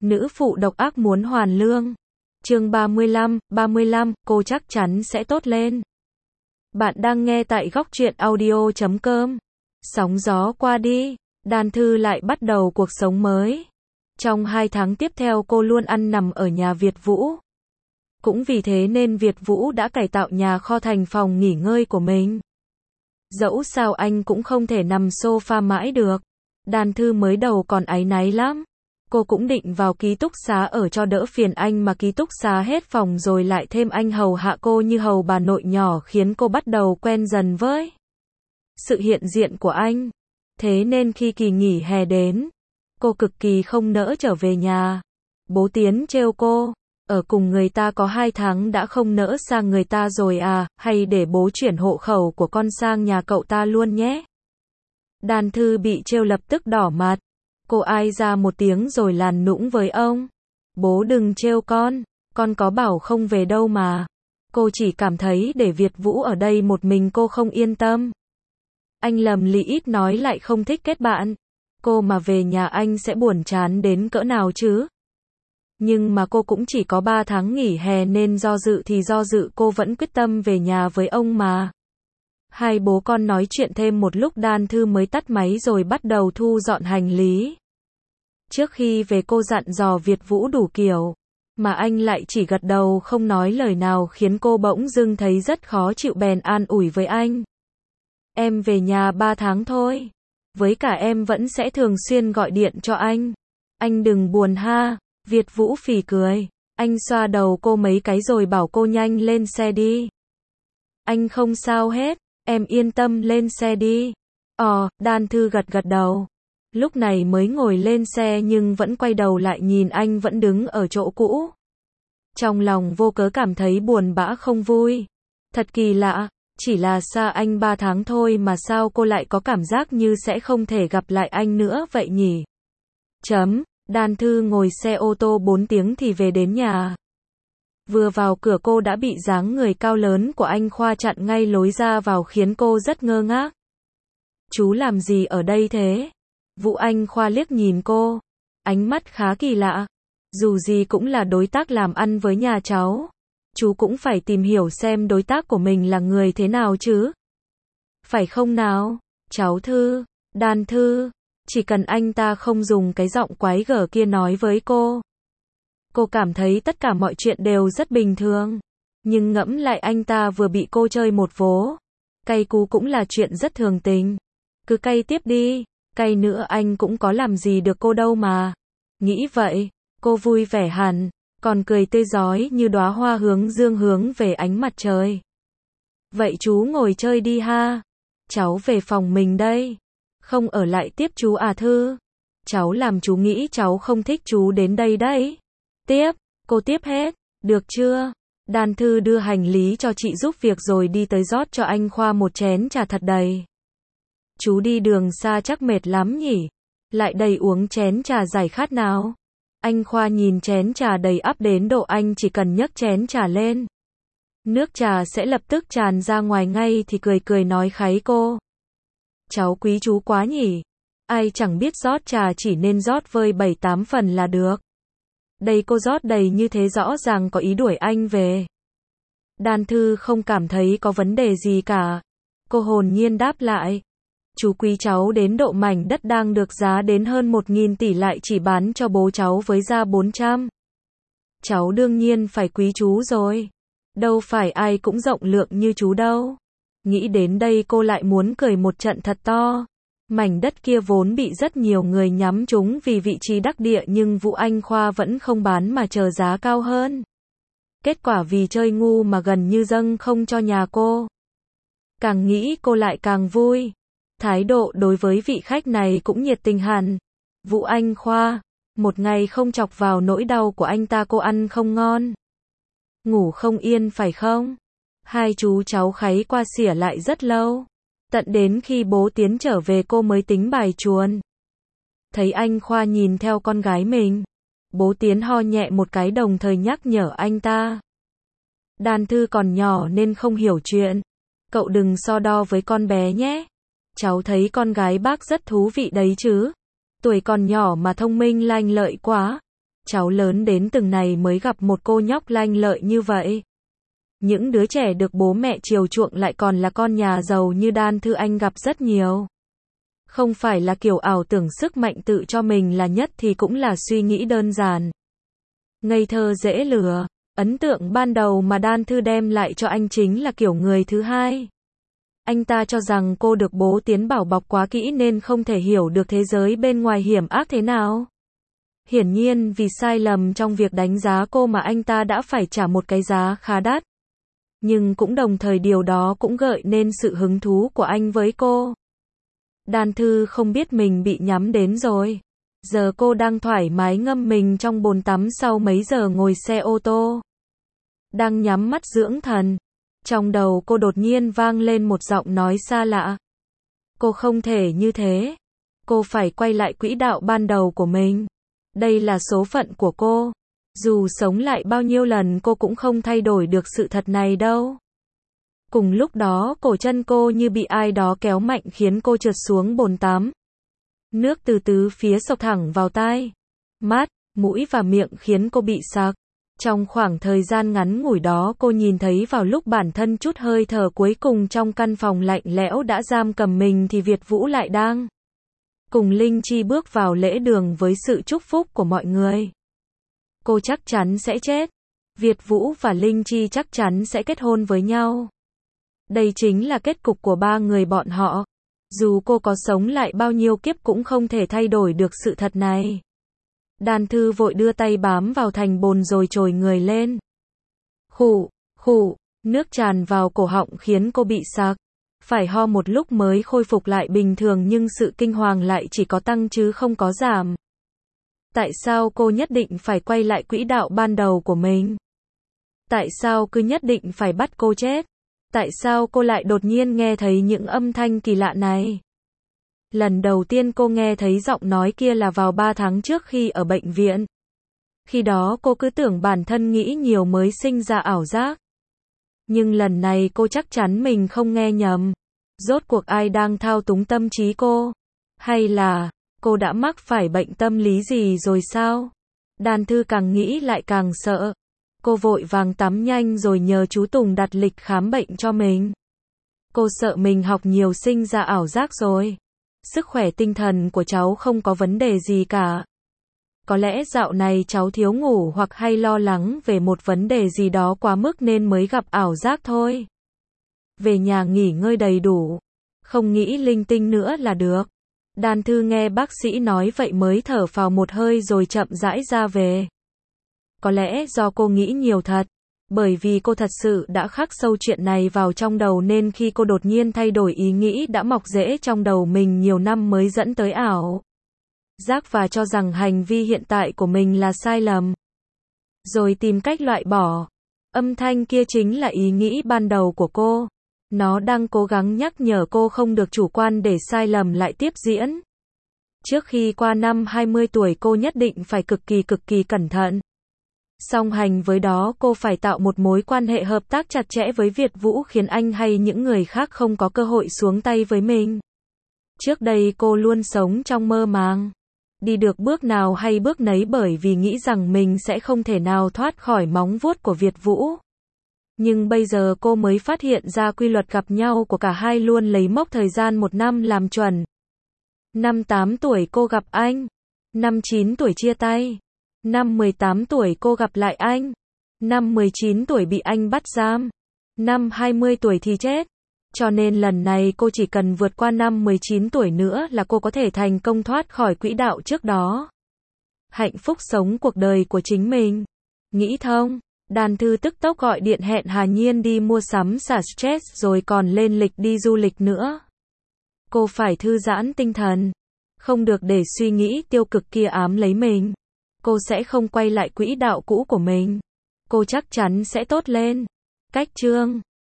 Nữ phụ độc ác muốn hoàn lương. Chương 35, cô chắc chắn sẽ tốt lên. Bạn đang nghe tại góc truyện audio.com. Sóng gió qua đi, Đan Thư lại bắt đầu cuộc sống mới. Trong 2 tháng tiếp theo cô luôn ăn nằm ở nhà Việt Vũ. Cũng vì thế nên Việt Vũ đã cải tạo nhà kho thành phòng nghỉ ngơi của mình. Dẫu sao anh cũng không thể nằm sofa mãi được. Đan Thư mới đầu còn áy náy lắm. Cô cũng định vào ký túc xá ở cho đỡ phiền anh mà ký túc xá hết phòng rồi lại thêm anh hầu hạ cô như hầu bà nội nhỏ khiến cô bắt đầu quen dần với sự hiện diện của anh. Thế nên khi kỳ nghỉ hè đến, cô cực kỳ không nỡ trở về nhà. Bố Tiến trêu cô, ở cùng người ta có 2 tháng đã không nỡ sang người ta rồi à, hay để bố chuyển hộ khẩu của con sang nhà cậu ta luôn nhé. Đan Thư bị trêu lập tức đỏ mặt. Cô ai ra một tiếng rồi làn nũng với ông. Bố đừng trêu con có bảo không về đâu mà. Cô chỉ cảm thấy để Việt Vũ ở đây một mình cô không yên tâm. Anh lầm lĩ ít nói lại không thích kết bạn. Cô mà về nhà anh sẽ buồn chán đến cỡ nào chứ? Nhưng mà cô cũng chỉ có 3 tháng nghỉ hè nên do dự cô vẫn quyết tâm về nhà với ông mà. Hai bố con nói chuyện thêm một lúc Đan Thư mới tắt máy rồi bắt đầu thu dọn hành lý. Trước khi về cô dặn dò Việt Vũ đủ kiểu, mà anh lại chỉ gật đầu không nói lời nào khiến cô bỗng dưng thấy rất khó chịu bèn an ủi với anh. Em về nhà 3 tháng thôi. Với cả em vẫn sẽ thường xuyên gọi điện cho anh. Anh đừng buồn ha. Việt Vũ phì cười. Anh xoa đầu cô mấy cái rồi bảo cô nhanh lên xe đi. Anh không sao hết. Em yên tâm lên xe đi. Đan Thư gật đầu. Lúc này mới ngồi lên xe nhưng vẫn quay đầu lại nhìn anh vẫn đứng ở chỗ cũ. Trong lòng vô cớ cảm thấy buồn bã không vui. Thật kỳ lạ, chỉ là xa anh 3 tháng thôi mà sao cô lại có cảm giác như sẽ không thể gặp lại anh nữa vậy nhỉ? Đan Thư ngồi xe ô tô 4 tiếng thì về đến nhà. Vừa vào cửa cô đã bị dáng người cao lớn của anh Khoa chặn ngay lối ra vào khiến cô rất ngơ ngác. Chú làm gì ở đây thế? Vũ Anh Khoa liếc nhìn cô. Ánh mắt khá kỳ lạ. Dù gì cũng là đối tác làm ăn với nhà cháu. Chú cũng phải tìm hiểu xem đối tác của mình là người thế nào chứ. Phải không nào? Cháu Thư, Đan Thư. Chỉ cần anh ta không dùng cái giọng quái gở kia nói với cô. Cô cảm thấy tất cả mọi chuyện đều rất bình thường. Nhưng ngẫm lại anh ta vừa bị cô chơi một vố. Cay cú cũng là chuyện rất thường tình. Cứ cay tiếp đi. Cay nữa anh cũng có làm gì được cô đâu mà. Nghĩ vậy, cô vui vẻ hẳn. Còn cười tươi rói như đóa hoa hướng dương hướng về ánh mặt trời. Vậy chú ngồi chơi đi ha. Cháu về phòng mình đây. Không ở lại tiếp chú à Thư? Cháu làm chú nghĩ cháu không thích chú đến đây đấy. Tiếp, cô tiếp hết, được chưa? Đan Thư đưa hành lý cho chị giúp việc rồi đi tới rót cho anh Khoa một chén trà thật đầy. Chú đi đường xa chắc mệt lắm nhỉ? Lại đầy uống chén trà giải khát nào. Anh Khoa nhìn chén trà đầy ắp đến độ anh chỉ cần nhấc chén trà lên. Nước trà sẽ lập tức tràn ra ngoài ngay thì cười nói kháy cô. Cháu quý chú quá nhỉ? Ai chẳng biết rót trà chỉ nên rót vơi 7-8 phần là được. Đây cô rót đầy như thế rõ ràng có ý đuổi anh về. Đan Thư không cảm thấy có vấn đề gì cả. Cô hồn nhiên đáp lại. Chú quý cháu đến độ mảnh đất đang được giá đến hơn 1.000 tỷ lại chỉ bán cho bố cháu với giá 400. Cháu đương nhiên phải quý chú rồi. Đâu phải ai cũng rộng lượng như chú đâu. Nghĩ đến đây cô lại muốn cười một trận thật to. Mảnh đất kia vốn bị rất nhiều người nhắm trúng vì vị trí đắc địa nhưng Vũ Anh Khoa vẫn không bán mà chờ giá cao hơn. Kết quả vì chơi ngu mà gần như dâng không cho nhà cô. Càng nghĩ cô lại càng vui. Thái độ đối với vị khách này cũng nhiệt tình hẳn. Vũ Anh Khoa, một ngày không chọc vào nỗi đau của anh ta cô ăn không ngon. Ngủ không yên phải không? Hai chú cháu kháy qua xỉa lại rất lâu. Tận đến khi bố Tiến trở về cô mới tính bài chuồn. Thấy anh Khoa nhìn theo con gái mình. Bố Tiến ho nhẹ một cái đồng thời nhắc nhở anh ta. Đan Thư còn nhỏ nên không hiểu chuyện. Cậu đừng so đo với con bé nhé. Cháu thấy con gái bác rất thú vị đấy chứ. Tuổi còn nhỏ mà thông minh lanh lợi quá. cháu lớn đến từng này mới gặp một cô nhóc lanh lợi như vậy. Những đứa trẻ được bố mẹ chiều chuộng lại còn là con nhà giàu như Đan Thư anh gặp rất nhiều. Không phải là kiểu ảo tưởng sức mạnh tự cho mình là nhất thì cũng là suy nghĩ đơn giản. Ngây thơ dễ lừa. Ấn tượng ban đầu mà Đan Thư đem lại cho anh chính là kiểu người thứ hai. Anh ta cho rằng cô được bố Tiến bảo bọc quá kỹ nên không thể hiểu được thế giới bên ngoài hiểm ác thế nào. Hiển nhiên vì sai lầm trong việc đánh giá cô mà anh ta đã phải trả một cái giá khá đắt. Nhưng cũng đồng thời điều đó cũng gợi nên sự hứng thú của anh với cô. Đan Thư không biết mình bị nhắm đến rồi. Giờ cô đang thoải mái ngâm mình trong bồn tắm sau mấy giờ ngồi xe ô tô. Đang nhắm mắt dưỡng thần. Trong đầu cô đột nhiên vang lên một giọng nói xa lạ. Cô không thể như thế. Cô phải quay lại quỹ đạo ban đầu của mình. Đây là số phận của cô. Dù sống lại bao nhiêu lần cô cũng không thay đổi được sự thật này đâu. Cùng lúc đó cổ chân cô như bị ai đó kéo mạnh khiến cô trượt xuống bồn tắm. Nước từ tứ phía xộc thẳng vào tai, mắt, mũi và miệng khiến cô bị sặc. Trong khoảng thời gian ngắn ngủi đó cô nhìn thấy vào lúc bản thân chút hơi thở cuối cùng trong căn phòng lạnh lẽo đã giam cầm mình thì Việt Vũ lại đang cùng Linh Chi bước vào lễ đường với sự chúc phúc của mọi người. Cô chắc chắn sẽ chết. Việt Vũ và Linh Chi chắc chắn sẽ kết hôn với nhau. Đây chính là kết cục của ba người bọn họ. Dù cô có sống lại bao nhiêu kiếp cũng không thể thay đổi được sự thật này. Đan Thư vội đưa tay bám vào thành bồn rồi trồi người lên. Khụ, khụ, nước tràn vào cổ họng khiến cô bị sặc. Phải ho một lúc mới khôi phục lại bình thường nhưng sự kinh hoàng lại chỉ có tăng chứ không có giảm. Tại sao cô nhất định phải quay lại quỹ đạo ban đầu của mình? Tại sao cứ nhất định phải bắt cô chết? Tại sao cô lại đột nhiên nghe thấy những âm thanh kỳ lạ này? Lần đầu tiên cô nghe thấy giọng nói kia là vào 3 tháng trước khi ở bệnh viện. Khi đó cô cứ tưởng bản thân nghĩ nhiều mới sinh ra ảo giác. Nhưng lần này cô chắc chắn mình không nghe nhầm. Rốt cuộc ai đang thao túng tâm trí cô? Hay là cô đã mắc phải bệnh tâm lý gì rồi sao? Đan Thư càng nghĩ lại càng sợ. Cô vội vàng tắm nhanh rồi nhờ chú Tùng đặt lịch khám bệnh cho mình. Cô sợ mình học nhiều sinh ra ảo giác rồi. Sức khỏe tinh thần của cháu không có vấn đề gì cả. Có lẽ dạo này cháu thiếu ngủ hoặc hay lo lắng về một vấn đề gì đó quá mức nên mới gặp ảo giác thôi. Về nhà nghỉ ngơi đầy đủ. Không nghĩ linh tinh nữa là được. Đan Thư nghe bác sĩ nói vậy mới thở phào một hơi rồi chậm rãi ra về. Có lẽ do cô nghĩ nhiều thật. Bởi vì cô thật sự đã khắc sâu chuyện này vào trong đầu nên khi cô đột nhiên thay đổi ý nghĩ đã mọc rễ trong đầu mình nhiều năm mới dẫn tới ảo giác và cho rằng hành vi hiện tại của mình là sai lầm. Rồi tìm cách loại bỏ. Âm thanh kia chính là ý nghĩ ban đầu của cô. Nó đang cố gắng nhắc nhở cô không được chủ quan để sai lầm lại tiếp diễn. Trước khi qua năm 20 tuổi cô nhất định phải cực kỳ cẩn thận. Song hành với đó cô phải tạo một mối quan hệ hợp tác chặt chẽ với Việt Vũ khiến anh hay những người khác không có cơ hội xuống tay với mình. Trước đây cô luôn sống trong mơ màng. Đi được bước nào hay bước nấy bởi vì nghĩ rằng mình sẽ không thể nào thoát khỏi móng vuốt của Việt Vũ. Nhưng bây giờ cô mới phát hiện ra quy luật gặp nhau của cả hai luôn lấy mốc thời gian 1 năm làm chuẩn. Năm 8 tuổi cô gặp anh. Năm 9 tuổi chia tay. Năm 18 tuổi cô gặp lại anh. Năm 19 tuổi bị anh bắt giam. Năm 20 tuổi thì chết. Cho nên lần này cô chỉ cần vượt qua năm 19 tuổi nữa là cô có thể thành công thoát khỏi quỹ đạo trước đó. Hạnh phúc sống cuộc đời của chính mình. Nghĩ thông. Đan Thư tức tốc gọi điện hẹn Hà Nhiên đi mua sắm xả stress rồi còn lên lịch đi du lịch nữa. Cô phải thư giãn tinh thần. Không được để suy nghĩ tiêu cực kia ám lấy mình. Cô sẽ không quay lại quỹ đạo cũ của mình. Cô chắc chắn sẽ tốt lên. Cách chương